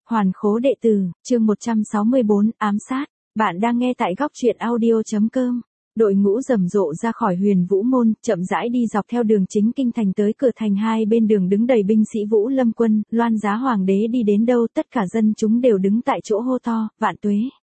Hoàn khố đệ tử, chương 164, ám sát. Bạn đang nghe tại góc truyện audio.com. Đội ngũ rầm rộ ra khỏi Huyền Vũ môn, chậm rãi đi dọc theo đường chính kinh thành tới cửa thành, hai bên đường đứng đầy binh sĩ Vũ Lâm quân, loan giá hoàng đế đi đến đâu tất cả dân chúng đều đứng tại chỗ hô to, vạn tuế.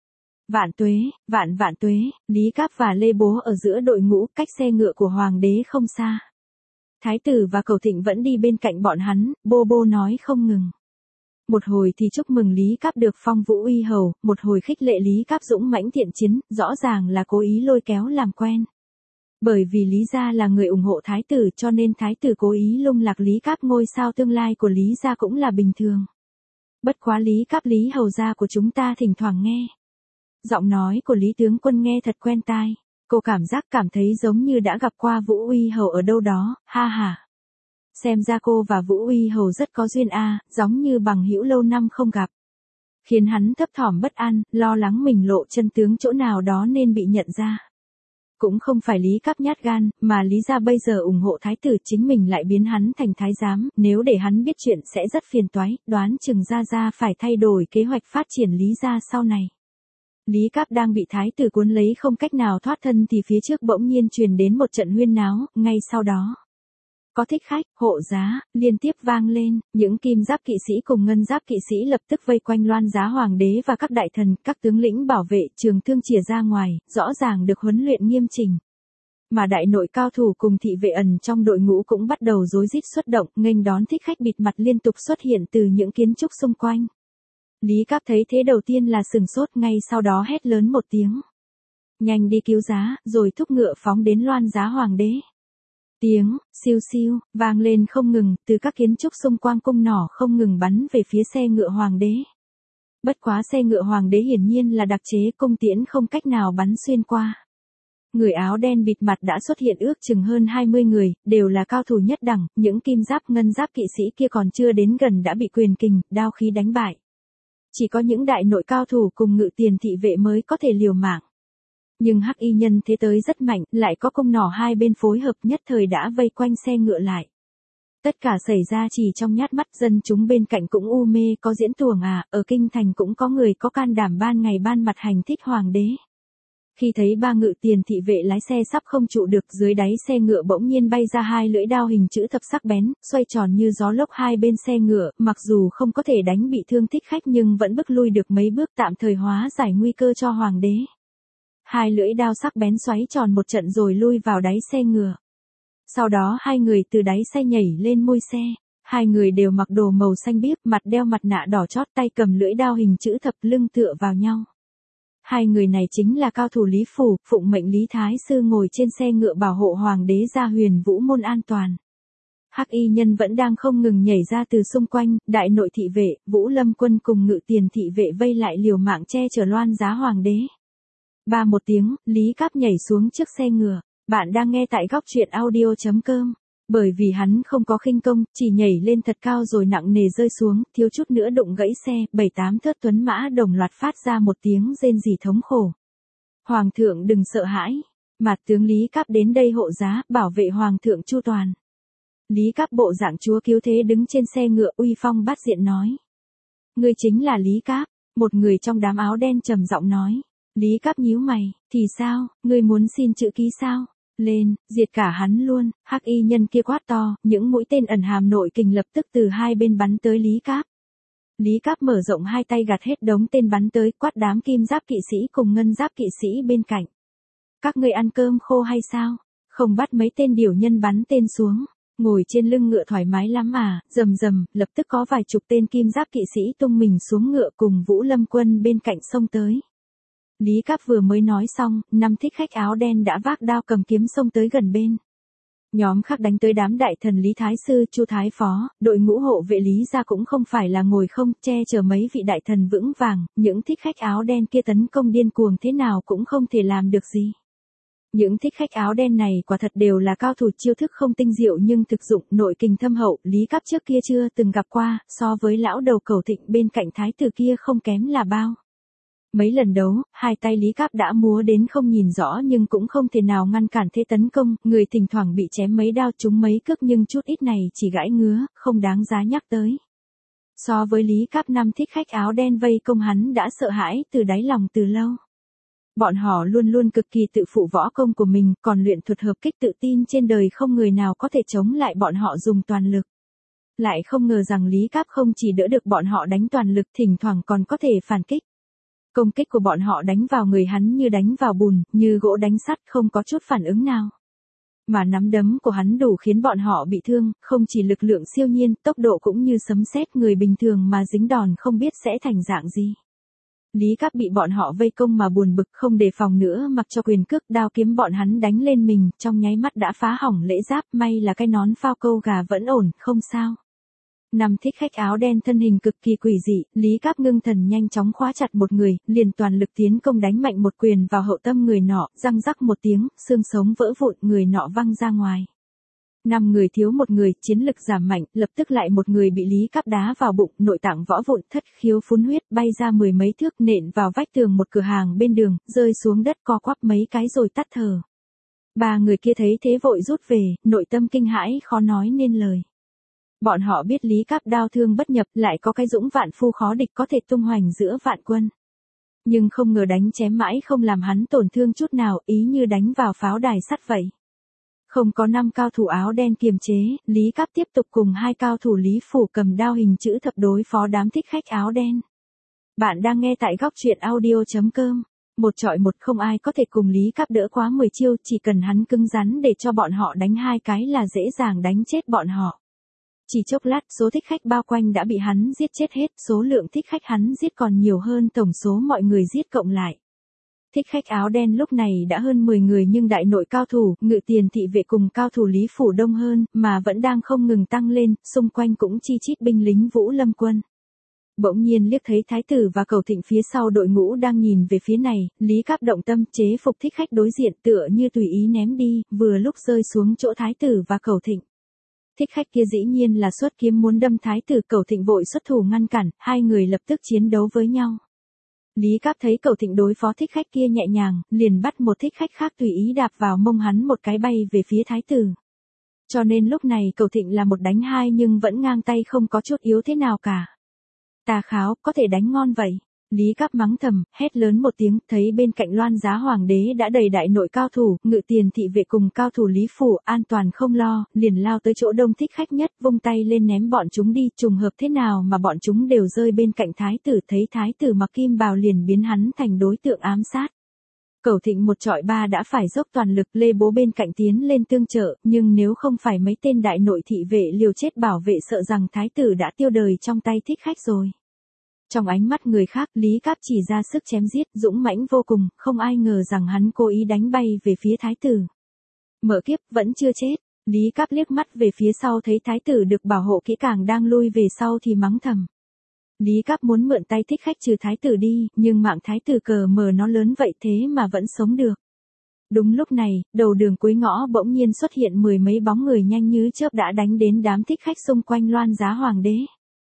Vạn tuế, vạn tuế. Lý Cáp và Lê Bố ở giữa đội ngũ, cách xe ngựa của hoàng đế không xa. Thái tử và Cầu Thịnh vẫn đi bên cạnh bọn hắn, bô bô nói không ngừng. Một hồi thì chúc mừng Lý Cáp được phong Vũ Uy hầu, một hồi khích lệ Lý Cáp dũng mãnh thiện chiến, rõ ràng là cố ý lôi kéo làm quen. Bởi vì Lý gia là người ủng hộ thái tử, cho nên thái tử cố ý lung lạc Lý Cáp, ngôi sao tương lai của Lý gia cũng là bình thường. Bất quá Lý Cáp Lý hầu gia của chúng ta thỉnh thoảng nghe. Giọng nói của Lý tướng quân nghe thật quen tai. Cô cảm thấy giống như đã gặp qua Vũ Uy hầu ở đâu đó, ha ha. Xem ra cô và Vũ Uy hầu rất có duyên a, giống như bằng hữu lâu năm không gặp. Khiến hắn thấp thỏm bất an, lo lắng mình lộ chân tướng chỗ nào đó nên bị nhận ra. Cũng không phải Lý Cáp nhát gan, mà Lý gia bây giờ ủng hộ thái tử, chính mình lại biến hắn thành thái giám, nếu để hắn biết chuyện sẽ rất phiền toái, đoán chừng gia phải thay đổi kế hoạch phát triển Lý gia sau này. Lý Cáp đang bị thái tử cuốn lấy không cách nào thoát thân thì phía trước bỗng nhiên truyền đến một trận huyên náo, ngay sau đó. Có thích khách, hộ giá, liên tiếp vang lên, những kim giáp kỵ sĩ cùng ngân giáp kỵ sĩ lập tức vây quanh loan giá hoàng đế và các đại thần, các tướng lĩnh bảo vệ, trường thương chìa ra ngoài, rõ ràng được huấn luyện nghiêm chỉnh. Mà đại nội cao thủ cùng thị vệ ẩn trong đội ngũ cũng bắt đầu rối rít xuất động, nghênh đón thích khách bịt mặt liên tục xuất hiện từ những kiến trúc xung quanh. Lý Cáp thấy thế đầu tiên là sừng sốt, ngay sau đó hét lớn một tiếng. Nhanh đi cứu giá, rồi thúc ngựa phóng đến loan giá hoàng đế. Tiếng, siêu siêu, vang lên không ngừng, từ các kiến trúc xung quanh cung nỏ không ngừng bắn về phía xe ngựa hoàng đế. Bất quá xe ngựa hoàng đế hiển nhiên là đặc chế, cung tiễn không cách nào bắn xuyên qua. Người áo đen bịt mặt đã xuất hiện ước chừng hơn 20 người, đều là cao thủ nhất đẳng, những kim giáp ngân giáp kỵ sĩ kia còn chưa đến gần đã bị quyền kình, đao khí đánh bại. Chỉ có những đại nội cao thủ cùng ngự tiền thị vệ mới có thể liều mạng. Nhưng hắc y nhân thế tới rất mạnh, lại có cung nỏ hai bên phối hợp, nhất thời đã vây quanh xe ngựa lại. Tất cả xảy ra chỉ trong nhát mắt, dân chúng bên cạnh cũng u mê, có diễn tuồng à, ở kinh thành cũng có người có can đảm ban ngày ban mặt hành thích hoàng đế. Khi thấy ba ngự tiền thị vệ lái xe sắp không trụ được, dưới đáy xe ngựa bỗng nhiên bay ra hai lưỡi đao hình chữ thập sắc bén, xoay tròn như gió lốc hai bên xe ngựa, mặc dù không có thể đánh bị thương thích khách nhưng vẫn bước lui được mấy bước, tạm thời hóa giải nguy cơ cho hoàng đế. Hai lưỡi đao sắc bén xoáy tròn một trận rồi lui vào đáy xe ngựa. Sau đó hai người từ đáy xe nhảy lên mui xe. Hai người đều mặc đồ màu xanh biếc, mặt đeo mặt nạ đỏ chót, tay cầm lưỡi đao hình chữ thập, lưng tựa vào nhau. Hai người này chính là cao thủ Lý Phủ, phụng mệnh Lý Thái Sư ngồi trên xe ngựa bảo hộ hoàng đế ra Huyền Vũ môn an toàn. Hắc y nhân vẫn đang không ngừng nhảy ra từ xung quanh, đại nội thị vệ, Vũ Lâm quân cùng ngự tiền thị vệ vây lại liều mạng che chở loan giá hoàng đế. Ba một tiếng, Lý Cáp nhảy xuống trước xe ngựa. Bạn đang nghe tại góc truyện audio.com. Bởi vì hắn không có khinh công, chỉ nhảy lên thật cao rồi nặng nề rơi xuống, thiếu chút nữa đụng gãy xe, 7-8 thớt tuấn mã đồng loạt phát ra một tiếng rên rỉ thống khổ. Hoàng thượng đừng sợ hãi. Mạt tướng Lý Cáp đến đây hộ giá, bảo vệ hoàng thượng chu toàn. Lý Cáp bộ dạng chúa cứu thế đứng trên xe ngựa, uy phong bát diện nói. Ngươi chính là Lý Cáp, một người trong đám áo đen trầm giọng nói. Lý Cáp nhíu mày, thì sao, ngươi muốn xin chữ ký sao? Lên, diệt cả hắn luôn, hắc y nhân kia quát to, những mũi tên ẩn hàm nội kình lập tức từ hai bên bắn tới Lý Cáp. Lý Cáp mở rộng hai tay gạt hết đống tên bắn tới, quát đám kim giáp kỵ sĩ cùng ngân giáp kỵ sĩ bên cạnh. Các ngươi ăn cơm khô hay sao? Không bắt mấy tên điểu nhân bắn tên xuống. Ngồi trên lưng ngựa thoải mái lắm à, rầm rầm, lập tức có vài chục tên kim giáp kỵ sĩ tung mình xuống ngựa cùng Vũ Lâm quân bên cạnh xông tới. Lý Cáp vừa mới nói xong, 5 thích khách áo đen đã vác đao cầm kiếm xông tới gần bên. Nhóm khác đánh tới đám đại thần Lý Thái Sư, Chu Thái Phó, đội ngũ hộ vệ Lý gia cũng không phải là ngồi không, che chở mấy vị đại thần vững vàng, những thích khách áo đen kia tấn công điên cuồng thế nào cũng không thể làm được gì. Những thích khách áo đen này quả thật đều là cao thủ, chiêu thức không tinh diệu nhưng thực dụng, nội kình thâm hậu, Lý Cáp trước kia chưa từng gặp qua, so với lão đầu Cầu Thịnh bên cạnh thái tử kia không kém là bao. Mấy lần đấu, hai tay Lý Cáp đã múa đến không nhìn rõ nhưng cũng không thể nào ngăn cản thế tấn công, người thỉnh thoảng bị chém mấy đao trúng mấy cước nhưng chút ít này chỉ gãi ngứa, không đáng giá nhắc tới. So với Lý Cáp, năm thích khách áo đen vây công hắn đã sợ hãi từ đáy lòng từ lâu. Bọn họ luôn luôn cực kỳ tự phụ võ công của mình, còn luyện thuật hợp kích tự tin trên đời không người nào có thể chống lại bọn họ dùng toàn lực. Lại không ngờ rằng Lý Cáp không chỉ đỡ được bọn họ đánh toàn lực, thỉnh thoảng còn có thể phản kích. Công kích của bọn họ đánh vào người hắn như đánh vào bùn, như gỗ đánh sắt, không có chút phản ứng nào. Mà nắm đấm của hắn đủ khiến bọn họ bị thương, không chỉ lực lượng siêu nhiên, tốc độ cũng như sấm sét, người bình thường mà dính đòn không biết sẽ thành dạng gì. Lý Cáp bị bọn họ vây công mà buồn bực, không đề phòng nữa, mặc cho quyền cước đao kiếm bọn hắn đánh lên mình, trong nháy mắt đã phá hỏng lễ giáp, may là cái nón phao câu gà vẫn ổn, không sao. Năm thích khách áo đen thân hình cực kỳ quỷ dị, Lý Cáp ngưng thần nhanh chóng khóa chặt một người, liền toàn lực tiến công đánh mạnh một quyền vào hậu tâm người nọ, răng rắc một tiếng, xương sống vỡ vụn, người nọ văng ra ngoài. 5 người thiếu một người, chiến lực giảm mạnh, lập tức lại một người bị Lý Cáp đá vào bụng, nội tạng vỡ vụn, thất khiếu phun huyết, bay ra 10 mấy thước, nện vào vách tường một cửa hàng bên đường, rơi xuống đất co quắp mấy cái rồi tắt thở. 3 người kia thấy thế vội rút về, nội tâm kinh hãi khó nói nên lời. Bọn họ biết Lý Cáp đao thương bất nhập, lại có cái dũng vạn phu khó địch có thể tung hoành giữa vạn quân. Nhưng không ngờ đánh chém mãi không làm hắn tổn thương chút nào, ý như đánh vào pháo đài sắt vậy. Không có 5 cao thủ áo đen kiềm chế, Lý Cáp tiếp tục cùng 2 cao thủ Lý Phủ cầm đao hình chữ thập đối phó đám thích khách áo đen. Bạn đang nghe tại góc truyện audio.com. Một trọi một, không ai có thể cùng Lý Cáp đỡ quá 10 chiêu, chỉ cần hắn cứng rắn để cho bọn họ đánh 2 cái là dễ dàng đánh chết bọn họ. Chỉ chốc lát, số thích khách bao quanh đã bị hắn giết chết hết, số lượng thích khách hắn giết còn nhiều hơn tổng số mọi người giết cộng lại. Thích khách áo đen lúc này đã hơn 10 người, nhưng đại nội cao thủ, Ngự Tiền thị vệ cùng cao thủ Lý Phủ đông hơn, mà vẫn đang không ngừng tăng lên, xung quanh cũng chi chít binh lính Vũ Lâm quân. Bỗng nhiên liếc thấy Thái tử và Cầu Thịnh phía sau đội ngũ đang nhìn về phía này, Lý Cáp động tâm chế phục thích khách đối diện, tựa như tùy ý ném đi, vừa lúc rơi xuống chỗ Thái tử và Cầu Thịnh. Thích khách kia dĩ nhiên là xuất kiếm muốn đâm Thái tử, Cầu Thịnh vội xuất thủ ngăn cản, hai người lập tức chiến đấu với nhau. Lý Cáp thấy Cầu Thịnh đối phó thích khách kia nhẹ nhàng, liền bắt một thích khách khác tùy ý đạp vào mông hắn một cái bay về phía Thái tử. Cho nên lúc này Cầu Thịnh là một đánh hai nhưng vẫn ngang tay, không có chút yếu thế nào cả. Tà Kháo, có thể đánh ngon vậy. Lý Cáp mắng thầm, hét lớn một tiếng, thấy bên cạnh Loan Giá Hoàng đế đã đầy đại nội cao thủ, Ngự Tiền thị vệ cùng cao thủ Lý Phủ, an toàn không lo, liền lao tới chỗ đông thích khách nhất, vung tay lên ném bọn chúng đi, trùng hợp thế nào mà bọn chúng đều rơi bên cạnh Thái tử, thấy Thái tử mặc kim bào liền biến hắn thành đối tượng ám sát. Cầu Thịnh một trọi ba đã phải dốc toàn lực, Lê Bố bên cạnh tiến lên tương trợ, nhưng nếu không phải mấy tên đại nội thị vệ liều chết bảo vệ, sợ rằng Thái tử đã tiêu đời trong tay thích khách rồi. Trong ánh mắt người khác, Lý Cáp chỉ ra sức chém giết, dũng mãnh vô cùng, không ai ngờ rằng hắn cố ý đánh bay về phía Thái tử. Mở kiếp, vẫn chưa chết. Lý Cáp liếc mắt về phía sau thấy Thái tử được bảo hộ kỹ càng đang lui về sau thì mắng thầm. Lý Cáp muốn mượn tay thích khách trừ Thái tử đi, nhưng mạng Thái tử cờ mờ nó lớn vậy thế mà vẫn sống được. Đúng lúc này, đầu đường cuối ngõ bỗng nhiên xuất hiện 10 mấy bóng người nhanh như chớp đã đánh đến đám thích khách xung quanh Loan Giá Hoàng đế.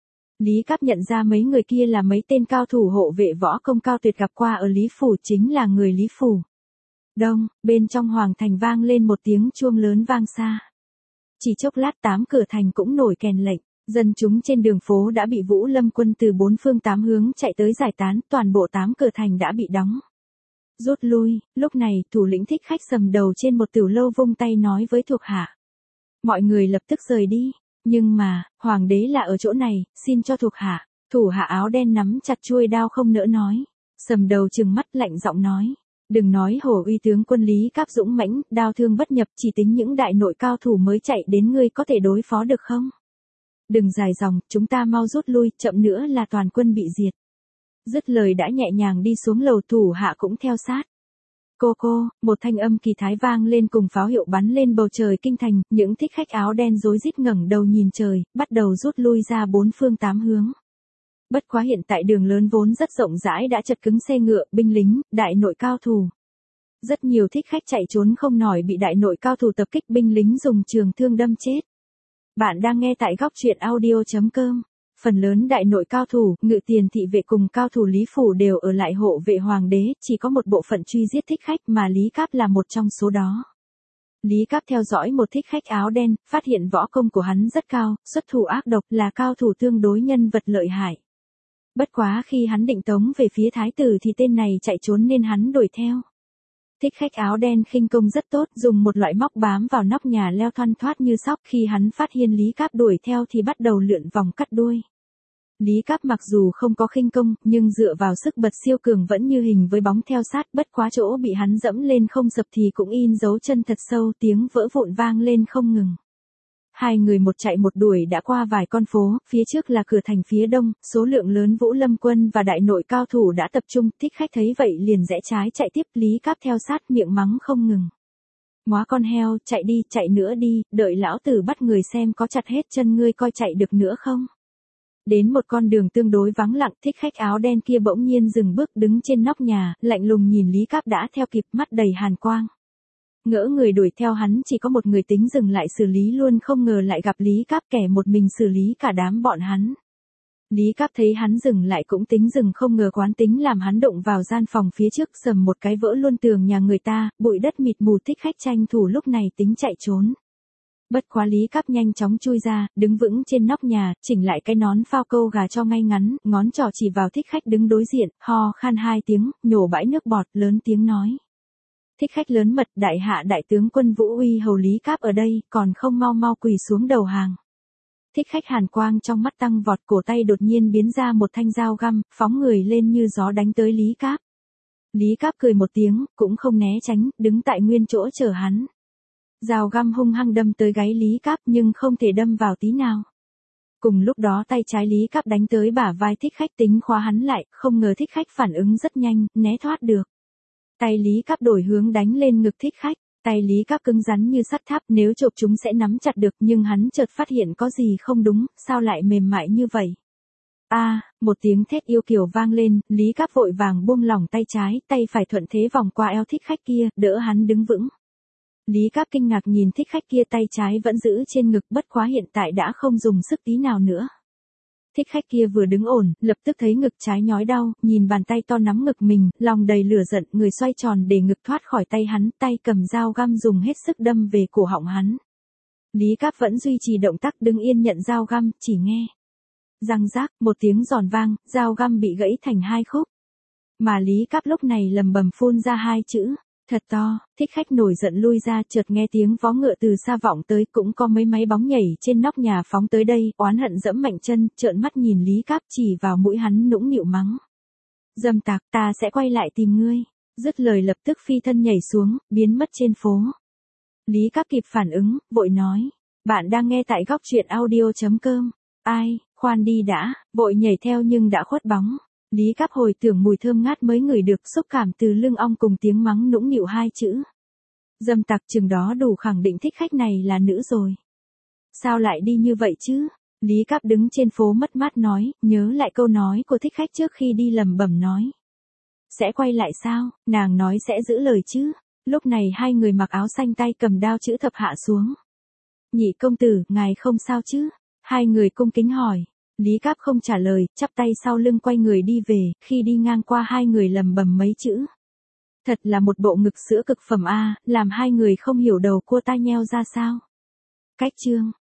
Lý Cáp nhận ra mấy người kia là mấy tên cao thủ hộ vệ võ công cao tuyệt gặp qua ở Lý Phủ, chính là người Lý Phủ. Đông, bên trong hoàng thành vang lên một tiếng chuông lớn vang xa. Chỉ chốc lát 8 cửa thành cũng nổi kèn lệnh, dân chúng trên đường phố đã bị Vũ Lâm quân từ 4 phương 8 hướng chạy tới giải tán, toàn bộ 8 cửa thành đã bị đóng. Rút lui, lúc này thủ lĩnh thích khách sầm đầu trên một tiểu lâu vung tay nói với thuộc hạ. Mọi người lập tức rời đi. Nhưng mà, hoàng đế là ở chỗ này, xin cho thuộc hạ. Thủ hạ áo đen nắm chặt chuôi đao không nỡ nói. Sầm đầu trừng mắt lạnh giọng nói. Đừng nói hổ uy tướng quân Lý Cáp dũng mãnh, đao thương bất nhập, chỉ tính những đại nội cao thủ mới chạy đến ngươi có thể đối phó được không? Đừng dài dòng, chúng ta mau rút lui, chậm nữa là toàn quân bị diệt. Dứt lời đã nhẹ nhàng đi xuống lầu, thủ hạ cũng theo sát. Cô, một thanh âm kỳ thái vang lên cùng pháo hiệu bắn lên bầu trời kinh thành, những thích khách áo đen rối rít ngẩng đầu nhìn trời, bắt đầu rút lui ra 4 phương 8 hướng. Bất quá hiện tại đường lớn vốn rất rộng rãi đã chật cứng xe ngựa, binh lính, đại nội cao thủ. Rất nhiều thích khách chạy trốn không nổi bị đại nội cao thủ tập kích, binh lính dùng trường thương đâm chết. Bạn đang nghe tại góc truyện audio.com. Phần lớn đại nội cao thủ, Ngự Tiền thị vệ cùng cao thủ Lý Phủ đều ở lại hộ vệ hoàng đế, chỉ có một bộ phận truy giết thích khách mà Lý Cáp là một trong số đó. Lý Cáp theo dõi một thích khách áo đen, phát hiện võ công của hắn rất cao, xuất thủ ác độc, là cao thủ tương đối nhân vật lợi hại. Bất quá khi hắn định tống về phía thái tử thì tên này chạy trốn nên hắn đuổi theo. Thích khách áo đen khinh công rất tốt, dùng một loại móc bám vào nóc nhà leo thoăn thoắt như sóc. Khi hắn phát hiện Lý Cáp đuổi theo thì bắt đầu lượn vòng cắt đuôi. Lý Cáp mặc dù không có khinh công, nhưng dựa vào sức bật siêu cường vẫn như hình với bóng theo sát, bất quá chỗ bị hắn dẫm lên không sập thì cũng in dấu chân thật sâu, tiếng vỡ vụn vang lên không ngừng. Hai người một chạy một đuổi đã qua vài con phố, phía trước là cửa thành phía đông, số lượng lớn Vũ Lâm quân và đại nội cao thủ đã tập trung, thích khách thấy vậy liền rẽ trái chạy tiếp, Lý Cáp theo sát miệng mắng không ngừng. Móa con heo, chạy đi, chạy nữa đi, đợi lão tử bắt người xem có chặt hết chân ngươi coi chạy được nữa không. Đến một con đường tương đối vắng lặng, thích khách áo đen kia bỗng nhiên dừng bước đứng trên nóc nhà, lạnh lùng nhìn Lý Cáp đã theo kịp, mắt đầy hàn quang. Ngỡ người đuổi theo hắn chỉ có một người tính dừng lại xử lý luôn, không ngờ lại gặp Lý Cáp kẻ một mình xử lý cả đám bọn hắn. Lý Cáp thấy hắn dừng lại cũng tính dừng, không ngờ quán tính làm hắn động vào gian phòng phía trước, sầm một cái vỡ luôn tường nhà người ta, bụi đất mịt mù, thích khách tranh thủ lúc này tính chạy trốn. Bất quá Lý Cáp nhanh chóng chui ra, đứng vững trên nóc nhà, chỉnh lại cái nón phao câu gà cho ngay ngắn, ngón trỏ chỉ vào thích khách đứng đối diện, ho khan hai tiếng, nhổ bãi nước bọt, lớn tiếng nói. Thích khách lớn mật, đại hạ đại tướng quân Vũ Uy hầu Lý Cáp ở đây, còn không mau mau quỳ xuống đầu hàng. Thích khách hàn quang trong mắt tăng vọt, cổ tay đột nhiên biến ra một thanh dao găm, phóng người lên như gió đánh tới Lý Cáp. Lý Cáp cười một tiếng, cũng không né tránh, đứng tại nguyên chỗ chờ hắn. Dao găm hung hăng đâm tới gáy Lý Cáp nhưng không thể đâm vào tí nào. Cùng lúc đó tay trái Lý Cáp đánh tới bả vai thích khách tính khóa hắn lại, không ngờ thích khách phản ứng rất nhanh, né thoát được. Tay Lý Cáp đổi hướng đánh lên ngực thích khách, tay Lý Cáp cứng rắn như sắt thép, nếu chộp chúng sẽ nắm chặt được, nhưng hắn chợt phát hiện có gì không đúng, sao lại mềm mại như vậy. Một tiếng thét yêu kiều vang lên, Lý Cáp vội vàng buông lỏng tay trái, tay phải thuận thế vòng qua eo thích khách kia, đỡ hắn đứng vững. Lý Cáp kinh ngạc nhìn thích khách kia, tay trái vẫn giữ trên ngực, bất quá hiện tại đã không dùng sức tí nào nữa. Thích khách kia vừa đứng ổn, lập tức thấy ngực trái nhói đau, nhìn bàn tay to nắm ngực mình, lòng đầy lửa giận, người xoay tròn để ngực thoát khỏi tay hắn, tay cầm dao găm dùng hết sức đâm về cổ họng hắn. Lý Cáp vẫn duy trì động tác đứng yên nhận dao găm, chỉ nghe. Răng rác, một tiếng giòn vang, dao găm bị gãy thành hai khúc. Mà Lý Cáp lúc này lầm bầm phun ra hai chữ. Thật to, thích khách nổi giận lui ra, chợt nghe tiếng vó ngựa từ xa vọng tới, cũng có mấy máy bóng nhảy trên nóc nhà phóng tới đây, oán hận dẫm mạnh chân, trợn mắt nhìn Lý Cáp, chỉ vào mũi hắn nũng nịu mắng. Dâm tặc, ta sẽ quay lại tìm ngươi. Dứt lời lập tức phi thân nhảy xuống, biến mất trên phố. Lý Cáp kịp phản ứng, vội nói. Bạn đang nghe tại góc truyện audio.com. Ai, khoan đi đã, vội nhảy theo nhưng đã khuất bóng. Lý Cáp hồi tưởng mùi thơm ngát mới ngửi được, xúc cảm từ lưng ong cùng tiếng mắng nũng nịu hai chữ. Dâm tặc, chừng đó đủ khẳng định thích khách này là nữ rồi. Sao lại đi như vậy chứ? Lý Cáp đứng trên phố mất mát nói, nhớ lại câu nói của thích khách trước khi đi, lẩm bẩm nói. Sẽ quay lại sao? Nàng nói sẽ giữ lời chứ? Lúc này hai người mặc áo xanh tay cầm đao chữ thập hạ xuống. Nhị công tử, ngài không sao chứ? Hai người cung kính hỏi. Lý Cáp không trả lời, chắp tay sau lưng quay người đi về, khi đi ngang qua hai người lầm bầm mấy chữ. Thật là một bộ ngực sữa cực phẩm a, làm hai người không hiểu đầu cua tai nheo ra sao. Cách chương